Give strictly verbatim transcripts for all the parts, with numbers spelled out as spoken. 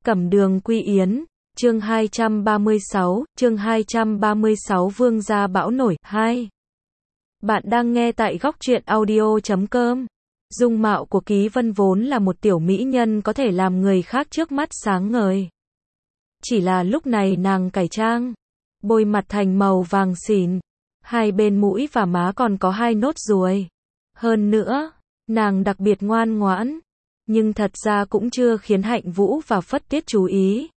Cẩm Đường Quy Yến, chương hai trăm ba mươi sáu, chương hai trăm ba mươi sáu Vương gia bão nổi, hai. Bạn đang nghe tại góc truyện audio chấm com. Dung mạo của Ký Vân vốn là một tiểu mỹ nhân có thể làm người khác trước mắt sáng ngời. Chỉ là lúc này nàng cải trang, bôi mặt thành màu vàng xỉn, hai bên mũi và má còn có hai nốt ruồi. Hơn nữa, nàng đặc biệt ngoan ngoãn, nhưng thật ra cũng chưa khiến Hạnh Vũ và Phất Tiết chú ý.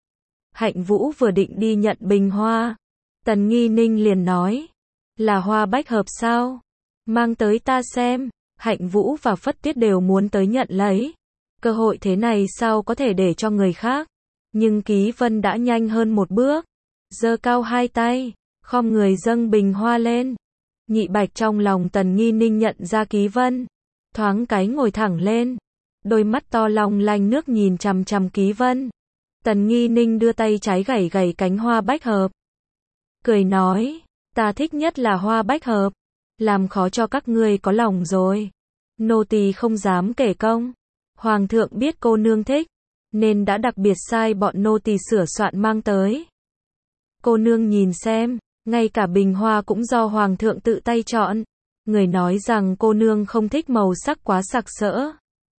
Hạnh Vũ vừa định đi nhận bình hoa, Tần Nghi Ninh liền nói, là hoa bách hợp sao? Mang tới ta xem. Hạnh Vũ và Phất Tiết đều muốn tới nhận lấy. Cơ hội thế này sao có thể để cho người khác? Nhưng Ký Vân đã nhanh hơn một bước, giơ cao hai tay, khom người dâng bình hoa lên. Nhị Bạch trong lòng Tần Nghi Ninh nhận ra Ký Vân, thoáng cái ngồi thẳng lên, đôi mắt to long lanh nước nhìn chằm chằm Ký Vân. Tần Nghi Ninh đưa tay trái gảy gảy cánh hoa bách hợp, cười nói, ta thích nhất là hoa bách hợp, làm khó cho các ngươi có lòng rồi. Nô tỳ không dám kể công, Hoàng thượng biết cô nương thích, nên đã đặc biệt sai bọn nô tỳ sửa soạn mang tới. Cô nương nhìn xem, ngay cả bình hoa cũng do Hoàng thượng tự tay chọn. Người nói rằng cô nương không thích màu sắc quá sặc sỡ,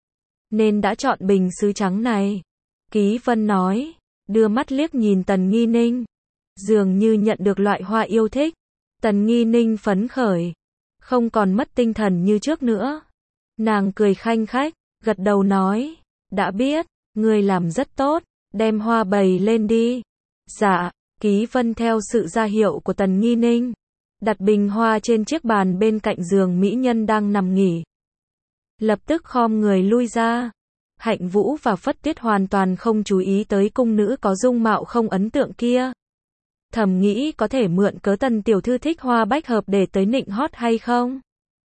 nên đã chọn bình sứ trắng này. Ký Vân nói, đưa mắt liếc nhìn Tần Nghi Ninh, dường như nhận được loại hoa yêu thích. Tần Nghi Ninh phấn khởi, không còn mất tinh thần như trước nữa. Nàng cười khanh khách, gật đầu nói, đã biết, ngươi làm rất tốt, đem hoa bày lên đi. Dạ. Ký Vân theo sự ra hiệu của Tần Nghi Ninh, đặt bình hoa trên chiếc bàn bên cạnh giường mỹ nhân đang nằm nghỉ. Lập tức khom người lui ra. Hạnh Vũ và Phất Tiết hoàn toàn không chú ý tới cung nữ có dung mạo không ấn tượng kia. Thầm nghĩ có thể mượn cớ Tần tiểu thư thích hoa bách hợp để tới nịnh hót hay không?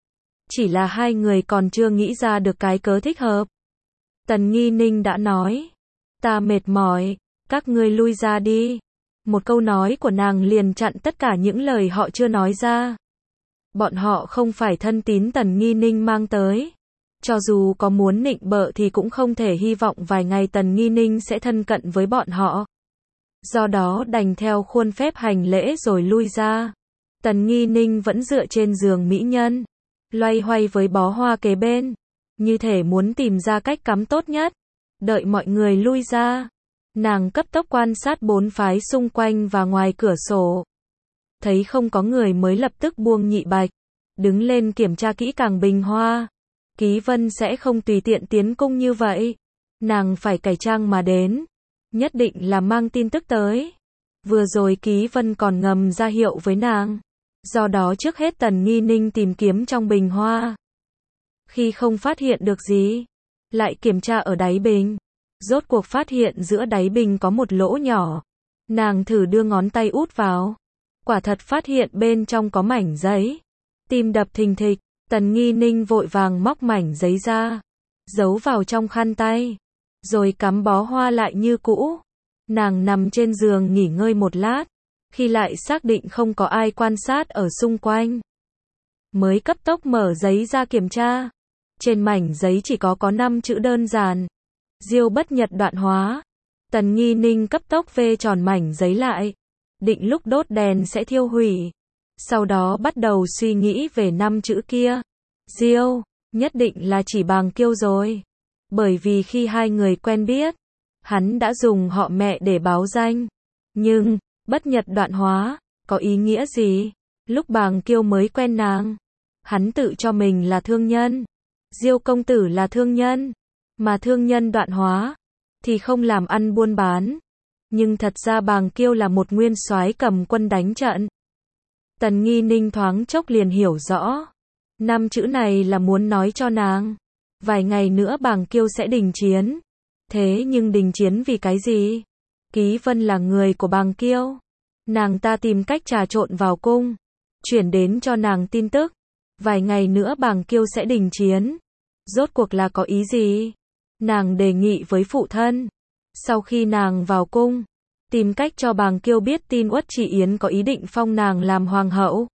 Chỉ là hai người còn chưa nghĩ ra được cái cớ thích hợp. Tần Nghi Ninh đã nói, ta mệt mỏi, các ngươi lui ra đi. Một câu nói của nàng liền chặn tất cả những lời họ chưa nói ra. Bọn họ không phải thân tín Tần Nghi Ninh mang tới. Cho dù có muốn nịnh bợ thì cũng không thể hy vọng vài ngày Tần Nghi Ninh sẽ thân cận với bọn họ. Do đó đành theo khuôn phép hành lễ rồi lui ra. Tần Nghi Ninh vẫn dựa trên giường mỹ nhân, loay hoay với bó hoa kế bên, như thể muốn tìm ra cách cắm tốt nhất. Đợi mọi người lui ra, nàng cấp tốc quan sát bốn phái xung quanh và ngoài cửa sổ. Thấy không có người mới lập tức buông Nhị Bạch, đứng lên kiểm tra kỹ càng bình hoa. Ký Vân sẽ không tùy tiện tiến cung như vậy. Nàng phải cải trang mà đến, nhất định là mang tin tức tới. Vừa rồi Ký Vân còn ngầm ra hiệu với nàng. Do đó trước hết Tần Nghi Ninh tìm kiếm trong bình hoa. Khi không phát hiện được gì, lại kiểm tra ở đáy bình. Rốt cuộc phát hiện giữa đáy bình có một lỗ nhỏ. Nàng thử đưa ngón tay út vào. Quả thật phát hiện bên trong có mảnh giấy. Tim đập thình thịch, Tần Nghi Ninh vội vàng móc mảnh giấy ra, giấu vào trong khăn tay, rồi cắm bó hoa lại như cũ. Nàng nằm trên giường nghỉ ngơi một lát, khi lại xác định không có ai quan sát ở xung quanh, mới cấp tốc mở giấy ra kiểm tra. Trên mảnh giấy chỉ có có năm chữ đơn giản. Diêu bất nhật đoạn hóa. Tần Nghi Ninh cấp tốc vê tròn mảnh giấy lại, định lúc đốt đèn sẽ thiêu hủy. Sau đó bắt đầu suy nghĩ về năm chữ kia. Diêu, nhất định là chỉ Bàng Kiêu rồi. Bởi vì khi hai người quen biết, hắn đã dùng họ mẹ để báo danh. Nhưng, bất nhật đoạn hóa, có ý nghĩa gì? Lúc Bàng Kiêu mới quen nàng, hắn tự cho mình là thương nhân. Diêu công tử là thương nhân. Mà thương nhân đoạn hóa, thì không làm ăn buôn bán. Nhưng thật ra Bàng Kiêu là một nguyên soái cầm quân đánh trận. Tần Nghi Ninh thoáng chốc liền hiểu rõ. Năm chữ này là muốn nói cho nàng, vài ngày nữa Bàng Kiêu sẽ đình chiến. Thế nhưng đình chiến vì cái gì? Ký Vân là người của Bàng Kiêu. Nàng ta tìm cách trà trộn vào cung, chuyển đến cho nàng tin tức. Vài ngày nữa Bàng Kiêu sẽ đình chiến. Rốt cuộc là có ý gì? Nàng đề nghị với phụ thân. Sau khi nàng vào cung, tìm cách cho Bàng Kiêu biết tin Uất Chỉ Yến có ý định phong nàng làm hoàng hậu.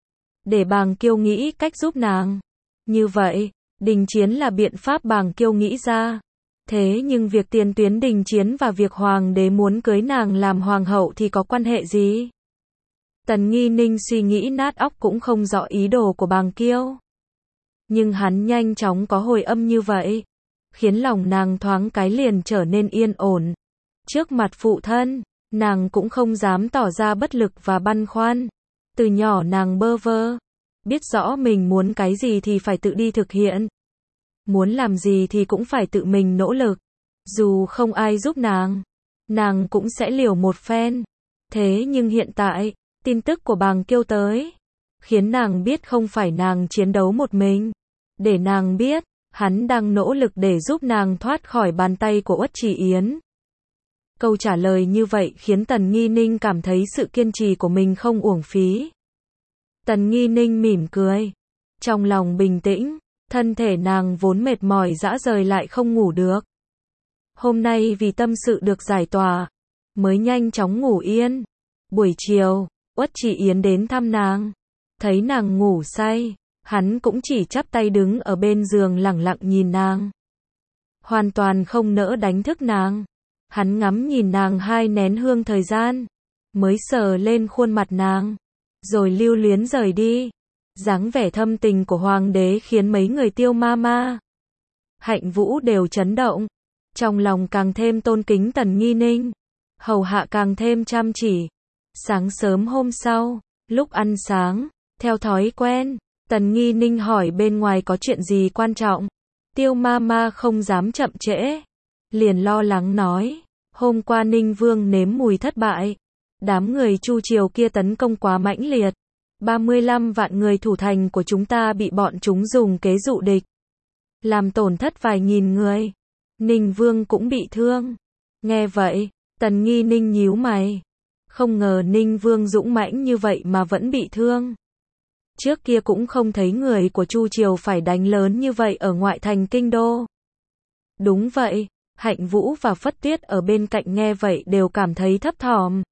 Để Bàng Kiêu nghĩ cách giúp nàng. Như vậy, đình chiến là biện pháp Bàng Kiêu nghĩ ra. Thế nhưng việc tiền tuyến đình chiến và việc hoàng đế muốn cưới nàng làm hoàng hậu thì có quan hệ gì? Tần Nghi Ninh suy nghĩ nát óc cũng không rõ ý đồ của Bàng Kiêu. Nhưng hắn nhanh chóng có hồi âm như vậy, khiến lòng nàng thoáng cái liền trở nên yên ổn. Trước mặt phụ thân, nàng cũng không dám tỏ ra bất lực và băn khoăn. Từ nhỏ nàng bơ vơ, biết rõ mình muốn cái gì thì phải tự đi thực hiện. Muốn làm gì thì cũng phải tự mình nỗ lực. Dù không ai giúp nàng, nàng cũng sẽ liều một phen. Thế nhưng hiện tại, tin tức của Bàng Kiêu tới, khiến nàng biết không phải nàng chiến đấu một mình. Để nàng biết, hắn đang nỗ lực để giúp nàng thoát khỏi bàn tay của Uất Trì Yến. Câu trả lời như vậy khiến Tần Nghi Ninh cảm thấy sự kiên trì của mình không uổng phí. Tần Nghi Ninh mỉm cười, trong lòng bình tĩnh, thân thể nàng vốn mệt mỏi rã rời lại không ngủ được. Hôm nay vì tâm sự được giải tỏa, mới nhanh chóng ngủ yên. Buổi chiều, Uất Trì Yến đến thăm nàng, thấy nàng ngủ say, hắn cũng chỉ chắp tay đứng ở bên giường lẳng lặng nhìn nàng. Hoàn toàn không nỡ đánh thức nàng. Hắn ngắm nhìn nàng hai nén hương thời gian, mới sờ lên khuôn mặt nàng, rồi lưu luyến rời đi. Dáng vẻ thâm tình của hoàng đế khiến mấy người Tiêu ma ma, Hạnh Vũ đều chấn động, trong lòng càng thêm tôn kính Tần Nghi Ninh, hầu hạ càng thêm chăm chỉ. Sáng sớm hôm sau, lúc ăn sáng, theo thói quen, Tần Nghi Ninh hỏi bên ngoài có chuyện gì quan trọng. Tiêu ma ma không dám chậm trễ, liền lo lắng nói, hôm qua Ninh Vương nếm mùi thất bại, đám người Chu Triều kia tấn công quá mãnh liệt, ba mươi lăm vạn người thủ thành của chúng ta bị bọn chúng dùng kế dụ địch, làm tổn thất vài nghìn người, Ninh Vương cũng bị thương. Nghe vậy, Tần Nghi Ninh nhíu mày, không ngờ Ninh Vương dũng mãnh như vậy mà vẫn bị thương. Trước kia cũng không thấy người của Chu Triều phải đánh lớn như vậy ở ngoại thành kinh đô. Đúng vậy, Hạnh Vũ và Phất Tuyết ở bên cạnh nghe vậy đều cảm thấy thấp thỏm.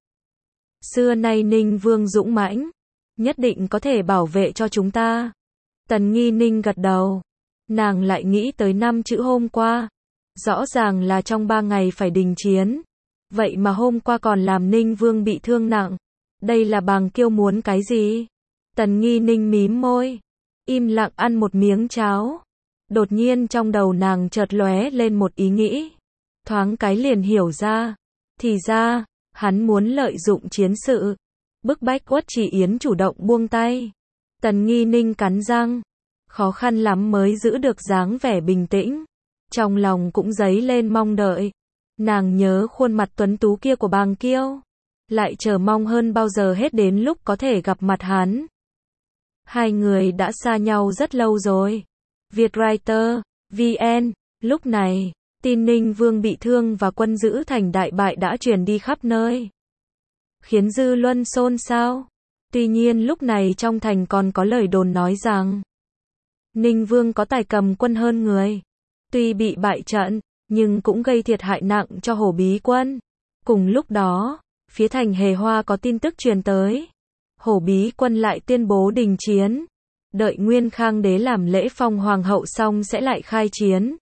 Xưa nay Ninh Vương dũng mãnh, nhất định có thể bảo vệ cho chúng ta. Tần Nghi Ninh gật đầu, nàng lại nghĩ tới năm chữ hôm qua. Rõ ràng là trong ba ngày phải đình chiến, vậy mà hôm qua còn làm Ninh Vương bị thương nặng. Đây là Bàng Kiêu muốn cái gì? Tần Nghi Ninh mím môi, im lặng ăn một miếng cháo. Đột nhiên trong đầu nàng chợt lóe lên một ý nghĩ, thoáng cái liền hiểu ra. Thì ra, hắn muốn lợi dụng chiến sự, bức bách Uất Trì Yến chủ động buông tay. Tần Nghi Ninh cắn răng, khó khăn lắm mới giữ được dáng vẻ bình tĩnh. Trong lòng cũng dấy lên mong đợi. Nàng nhớ khuôn mặt tuấn tú kia của Bàng Kiêu, lại chờ mong hơn bao giờ hết đến lúc có thể gặp mặt hắn. Hai người đã xa nhau rất lâu rồi. Vietwriter, vê en, lúc này, tin Ninh Vương bị thương và quân giữ thành đại bại đã truyền đi khắp nơi, khiến dư luận xôn xao. Tuy nhiên lúc này trong thành còn có lời đồn nói rằng Ninh Vương có tài cầm quân hơn người. Tuy bị bại trận, nhưng cũng gây thiệt hại nặng cho Hổ Bí quân. Cùng lúc đó, phía thành Hề Hoa có tin tức truyền tới. Hổ Bí quân lại tuyên bố đình chiến. Đợi Nguyên Khang đế làm lễ phong hoàng hậu xong sẽ lại khai chiến.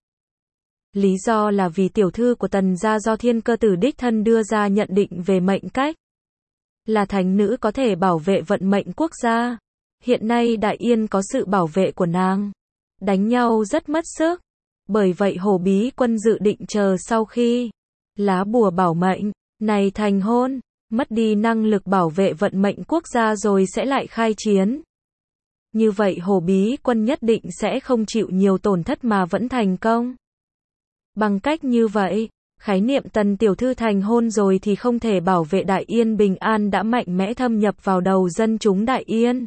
Lý do là vì tiểu thư của Tần gia do Thiên Cơ Tử đích thân đưa ra nhận định về mệnh cách. Là thánh nữ có thể bảo vệ vận mệnh quốc gia. Hiện nay Đại Yên có sự bảo vệ của nàng. Đánh nhau rất mất sức. Bởi vậy Hổ Bí quân dự định chờ sau khi lá bùa bảo mệnh này thành hôn, mất đi năng lực bảo vệ vận mệnh quốc gia rồi sẽ lại khai chiến. Như vậy Hổ Bí quân nhất định sẽ không chịu nhiều tổn thất mà vẫn thành công. Bằng cách như vậy, khái niệm Tần tiểu thư thành hôn rồi thì không thể bảo vệ Đại Yên bình an đã mạnh mẽ thâm nhập vào đầu dân chúng Đại Yên.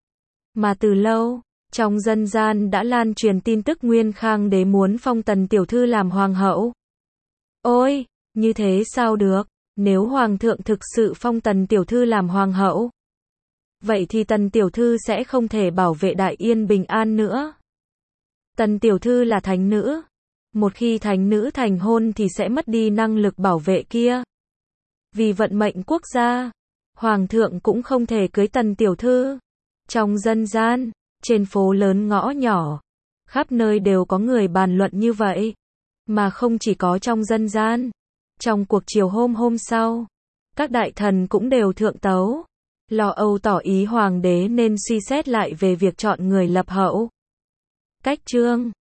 Mà từ lâu, trong dân gian đã lan truyền tin tức Nguyên Khang đế muốn phong Tần tiểu thư làm hoàng hậu. Ôi, như thế sao được, nếu hoàng thượng thực sự phong Tần tiểu thư làm hoàng hậu, vậy thì Tần tiểu thư sẽ không thể bảo vệ Đại Yên bình an nữa. Tần tiểu thư là thánh nữ, một khi thánh nữ thành hôn thì sẽ mất đi năng lực bảo vệ kia. Vì vận mệnh quốc gia, hoàng thượng cũng không thể cưới Tần tiểu thư. Trong dân gian, trên phố lớn ngõ nhỏ, khắp nơi đều có người bàn luận như vậy. Mà không chỉ có trong dân gian. Trong cuộc chiều hôm hôm sau, các đại thần cũng đều thượng tấu, lo âu tỏ ý hoàng đế nên suy xét lại về việc chọn người lập hậu. Cách chương